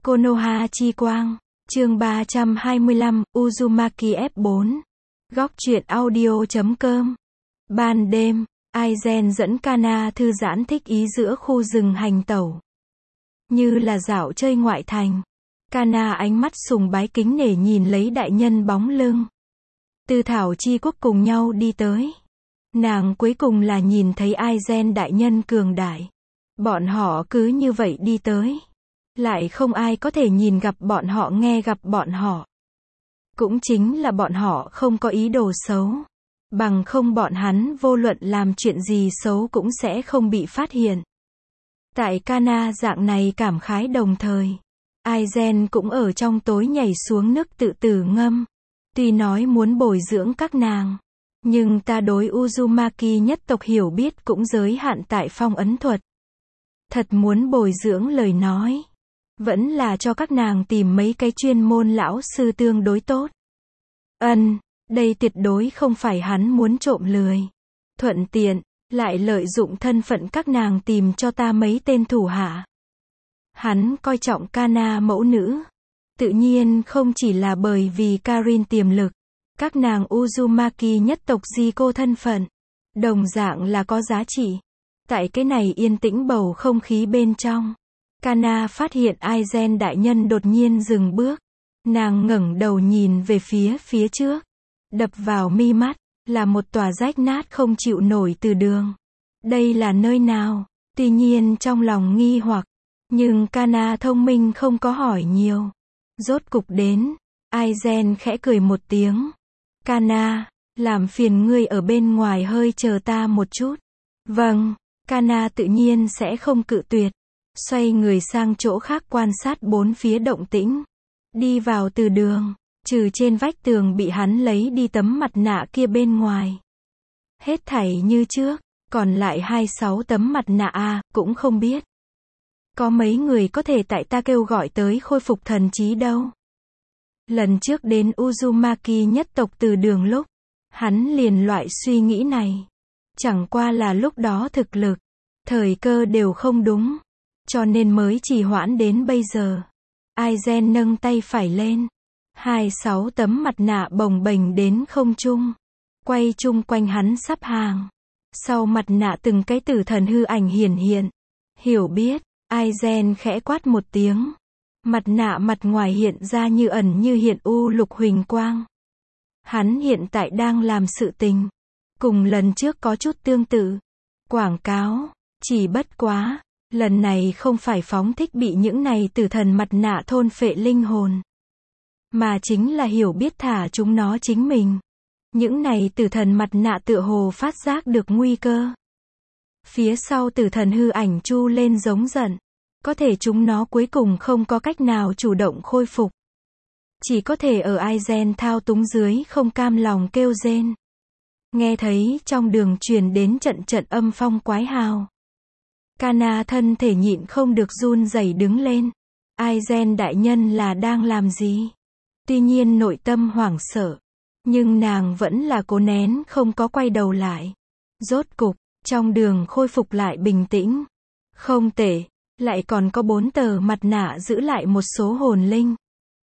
Konoha chi quang. Chương 325, Uzumaki F4. Góc truyện audio.com. Ban đêm, Aizen dẫn Kana thư giãn thích ý giữa khu rừng hành tẩu. Như là dạo chơi ngoại thành. Kana ánh mắt sùng bái kính nể nhìn lấy đại nhân bóng lưng. Tư Thảo Chi Quốc cùng nhau đi tới. Nàng cuối cùng là nhìn thấy Aizen đại nhân cường đại. Bọn họ cứ như vậy đi tới. Lại không ai có thể nhìn gặp bọn họ, nghe gặp bọn họ. Cũng chính là bọn họ không có ý đồ xấu. Bằng không bọn hắn vô luận làm chuyện gì xấu cũng sẽ không bị phát hiện. Tại Kana dạng này cảm khái đồng thời, Aizen cũng ở trong tối nhảy xuống nước tự tử ngâm. Tuy nói muốn bồi dưỡng các nàng, nhưng ta đối Uzumaki nhất tộc hiểu biết cũng giới hạn tại phong ấn thuật. Thật muốn bồi dưỡng lời nói, vẫn là cho các nàng tìm mấy cái chuyên môn lão sư tương đối tốt. Đây tuyệt đối không phải hắn muốn trộm lười. Thuận tiện, lại lợi dụng thân phận các nàng tìm cho ta mấy tên thủ hạ. Hắn coi trọng Kana mẫu nữ. Tự nhiên không chỉ là bởi vì Karin tiềm lực. Các nàng Uzumaki nhất tộc Jiko thân phận, đồng dạng là có giá trị. Tại cái này yên tĩnh bầu không khí bên trong, Kana phát hiện Aizen đại nhân đột nhiên dừng bước. Nàng ngẩng đầu nhìn về phía trước. Đập vào mi mắt, là một tòa rách nát không chịu nổi từ đường. Đây là nơi nào? Tuy nhiên trong lòng nghi hoặc, nhưng Kana thông minh không có hỏi nhiều. Rốt cục đến, Aizen khẽ cười một tiếng. Kana, làm phiền ngươi ở bên ngoài hơi chờ ta một chút. Vâng, Kana tự nhiên sẽ không cự tuyệt. Xoay người sang chỗ khác quan sát bốn phía động tĩnh. Đi vào từ đường, trừ trên vách tường bị hắn lấy đi tấm mặt nạ kia bên ngoài. Hết thảy như trước, còn lại 26 tấm mặt nạ cũng không biết. Có mấy người có thể tại ta kêu gọi tới khôi phục thần trí đâu. Lần trước đến Uzumaki nhất tộc từ đường lúc, hắn liền loại suy nghĩ này. Chẳng qua là lúc đó thực lực, thời cơ đều không đúng, cho nên mới trì hoãn đến bây giờ. Aizen nâng tay phải lên. 26 tấm mặt nạ bồng bềnh đến không trung. Quay chung quanh hắn sắp hàng. Sau mặt nạ từng cái tử thần hư ảnh hiển hiện. Hiểu biết, Aizen khẽ quát một tiếng. Mặt nạ mặt ngoài hiện ra như ẩn như hiện u lục huỳnh quang. Hắn hiện tại đang làm sự tình. Cùng lần trước có chút tương tự. Quảng cáo, chỉ bất quá. Lần này không phải phóng thích bị những này tử thần mặt nạ thôn phệ linh hồn. Mà chính là hiểu biết thả chúng nó chính mình. Những này tử thần mặt nạ tựa hồ phát giác được nguy cơ. Phía sau tử thần hư ảnh chu lên giống giận. Có thể chúng nó cuối cùng không có cách nào chủ động khôi phục. Chỉ có thể ở Aizen thao túng dưới không cam lòng kêu rên. Nghe thấy trong đường truyền đến trận âm phong quái hào. Kana thân thể nhịn không được run rẩy đứng lên. Aizen đại nhân là đang làm gì? Tuy nhiên nội tâm hoảng sợ, nhưng nàng vẫn là cố nén không có quay đầu lại. Rốt cục, trong đường khôi phục lại bình tĩnh. Không tệ, lại còn có 4 tờ mặt nạ giữ lại một số hồn linh.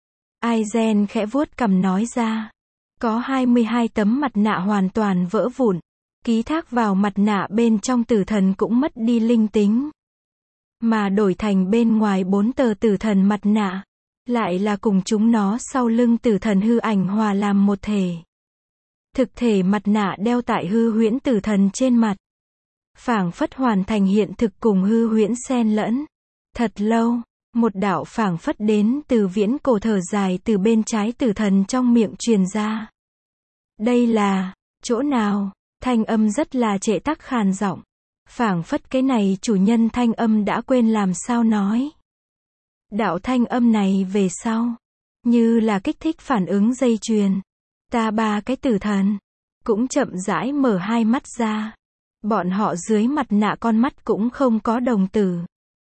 Aizen khẽ vuốt cằm nói ra. Có 22 tấm mặt nạ hoàn toàn vỡ vụn. Ký thác vào mặt nạ bên trong tử thần cũng mất đi linh tính. Mà đổi thành bên ngoài 4 tờ tử thần mặt nạ. Lại là cùng chúng nó sau lưng tử thần hư ảnh hòa làm một thể. Thực thể mặt nạ đeo tại hư huyễn tử thần trên mặt. Phảng phất hoàn thành hiện thực cùng hư huyễn xen lẫn. Thật lâu, một đạo phảng phất đến từ viễn cổ thở dài từ bên trái tử thần trong miệng truyền ra. Đây là, chỗ nào? Thanh âm rất là trệ tắc khàn giọng. Phảng phất cái này chủ nhân thanh âm đã quên làm sao nói. Đạo thanh âm này về sau, như là kích thích phản ứng dây chuyền. Ta ba cái tử thần, cũng chậm rãi mở hai mắt ra. Bọn họ dưới mặt nạ con mắt cũng không có đồng tử.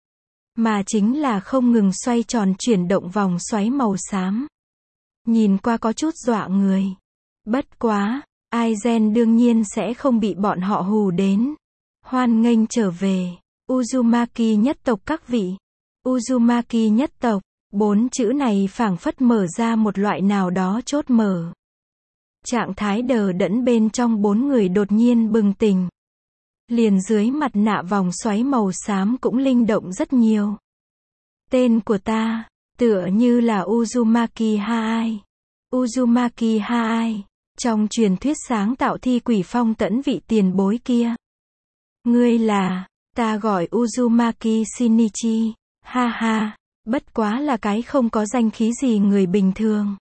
Mà chính là không ngừng xoay tròn chuyển động vòng xoáy màu xám. Nhìn qua có chút dọa người. Bất quá, Aizen đương nhiên sẽ không bị bọn họ hù đến. Hoan nghênh trở về, Uzumaki nhất tộc các vị. Uzumaki nhất tộc, 4 chữ này phảng phất mở ra một loại nào đó chốt mở. Trạng thái đờ đẫn bên trong 4 người đột nhiên bừng tỉnh. Liền dưới mặt nạ vòng xoáy màu xám cũng linh động rất nhiều. Tên của ta, tựa như là Uzumaki Haai. Uzumaki Haai, trong truyền thuyết sáng tạo thi quỷ phong tẫn vị tiền bối kia. Ngươi là, ta gọi Uzumaki Shinichi, ha ha, bất quá là cái không có danh khí gì người bình thường.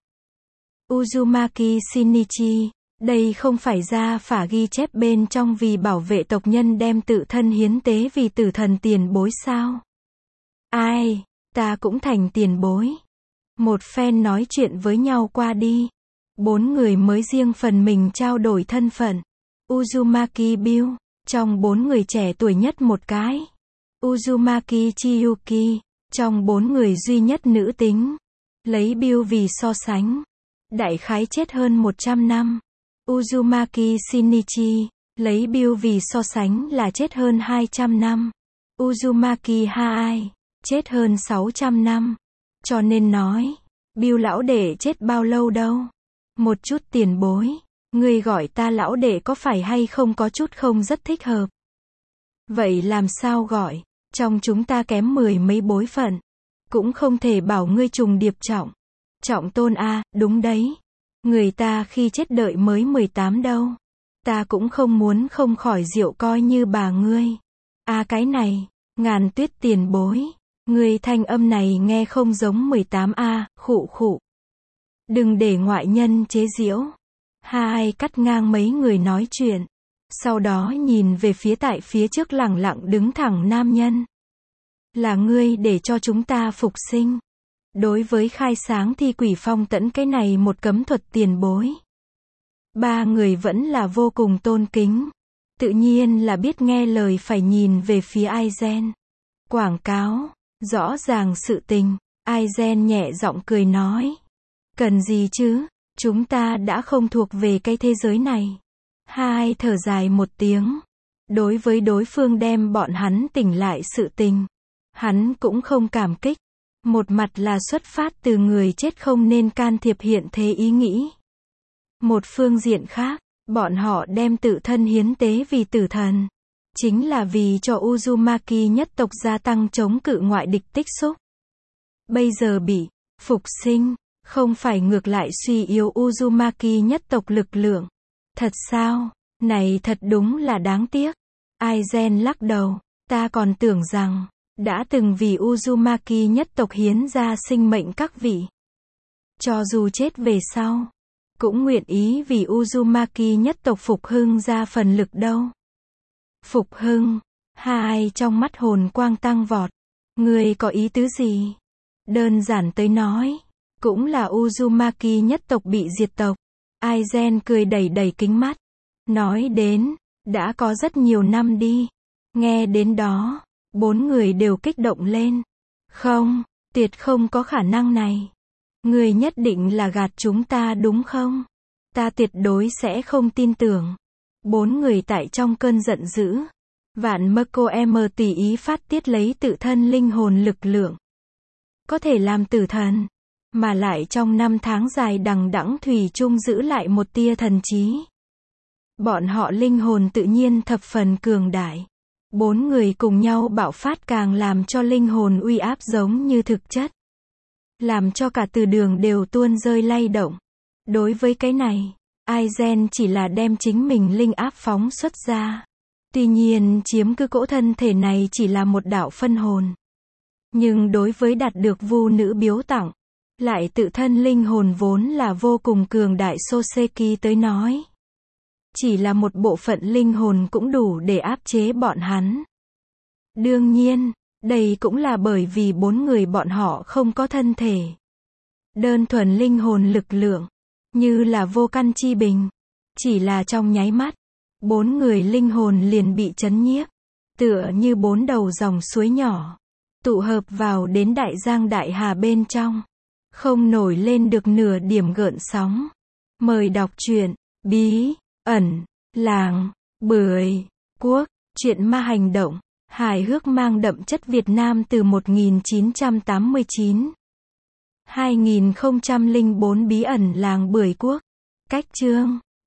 Uzumaki Shinichi, đây không phải ra phả ghi chép bên trong vì bảo vệ tộc nhân đem tự thân hiến tế vì tử thần tiền bối sao? Ai, ta cũng thành tiền bối. Một phen nói chuyện với nhau qua đi. 4 người mới riêng phần mình trao đổi thân phận. Uzumaki Bill, trong 4 người trẻ tuổi nhất một cái. Uzumaki Chiyuki, trong 4 người duy nhất nữ tính. Lấy Bill vì so sánh. Đại khái chết hơn 100 năm. Uzumaki Shinichi, lấy Bill vì so sánh là chết hơn 200 năm. Uzumaki Haai, chết hơn 600 năm. Cho nên nói, Bill lão đệ chết bao lâu đâu? Một chút tiền bối, ngươi gọi ta lão đệ có phải hay không có chút không rất thích hợp? Vậy làm sao gọi? Trong chúng ta kém 10 mấy bối phận. Cũng không thể bảo ngươi trùng điệp trọng. Trọng tôn a, đúng đấy. Người ta khi chết đợi mới 18 đâu. Ta cũng không muốn không khỏi rượu coi như bà ngươi. Cái này, Ngàn Tuyết tiền bối. Ngươi thanh âm này nghe không giống 18 khụ khụ. Đừng để ngoại nhân chế giễu. Hai cắt ngang mấy người nói chuyện. Sau đó nhìn về phía tại phía trước lẳng lặng đứng thẳng nam nhân. Là ngươi để cho chúng ta phục sinh. Đối với khai sáng thi quỷ phong tẫn cái này một cấm thuật tiền bối. 3 người vẫn là vô cùng tôn kính. Tự nhiên là biết nghe lời phải nhìn về phía Aizen. Quảng cáo, rõ ràng sự tình. Aizen nhẹ giọng cười nói. Cần gì chứ, chúng ta đã không thuộc về cái thế giới này. Hai thở dài một tiếng. Đối với đối phương đem bọn hắn tỉnh lại sự tình. Hắn cũng không cảm kích. Một mặt là xuất phát từ người chết không nên can thiệp hiện thế ý nghĩ. Một phương diện khác, bọn họ đem tự thân hiến tế vì tử thần. Chính là vì cho Uzumaki nhất tộc gia tăng chống cự ngoại địch tích xúc. Bây giờ bị phục sinh, không phải ngược lại suy yếu Uzumaki nhất tộc lực lượng. Thật sao? Này thật đúng là đáng tiếc. Aizen lắc đầu, ta còn tưởng rằng đã từng vì Uzumaki nhất tộc hiến ra sinh mệnh các vị. Cho dù chết về sau, cũng nguyện ý vì Uzumaki nhất tộc phục hưng ra phần lực đâu. Phục hưng, hai trong mắt hồn quang tăng vọt. Người có ý tứ gì? Đơn giản tới nói, cũng là Uzumaki nhất tộc bị diệt tộc. Aizen cười đầy đầy kính mắt. Nói đến, đã có rất nhiều năm đi. Nghe đến đó, 4 người đều kích động lên. Không, tuyệt không có khả năng này. Người nhất định là gạt chúng ta đúng không? Ta tuyệt đối sẽ không tin tưởng. 4 người tại trong cơn giận dữ. Vạn Mako M tùy ý phát tiết lấy tự thân linh hồn lực lượng. Có thể làm tử thần. Mà lại trong 5 tháng dài đằng đẵng thủy chung giữ lại một tia thần trí. Bọn họ linh hồn tự nhiên thập phần cường đại. 4 người cùng nhau bạo phát càng làm cho linh hồn uy áp giống như thực chất. Làm cho cả từ đường đều tuôn rơi lay động. Đối với cái này, Aizen chỉ là đem chính mình linh áp phóng xuất ra. Tuy nhiên chiếm cứ cỗ thân thể này chỉ là một đạo phân hồn. Nhưng đối với đạt được vu nữ biếu tặng, lại tự thân linh hồn vốn là vô cùng cường đại Soseki tới nói. Chỉ là một bộ phận linh hồn cũng đủ để áp chế bọn hắn. Đương nhiên, đây cũng là bởi vì 4 người bọn họ không có thân thể. Đơn thuần linh hồn lực lượng, như là vô căn chi bình. Chỉ là trong nháy mắt, 4 người linh hồn liền bị chấn nhiếp. Tựa như 4 đầu dòng suối nhỏ. Tụ hợp vào đến đại giang đại hà bên trong. Không nổi lên được nửa điểm gợn sóng. Mời đọc truyện, bí, ẩn, làng, bưởi, quốc, truyện ma hành động, hài hước mang đậm chất Việt Nam từ 1989. 2004 Bí ẩn làng Bưởi Quốc. Cách chương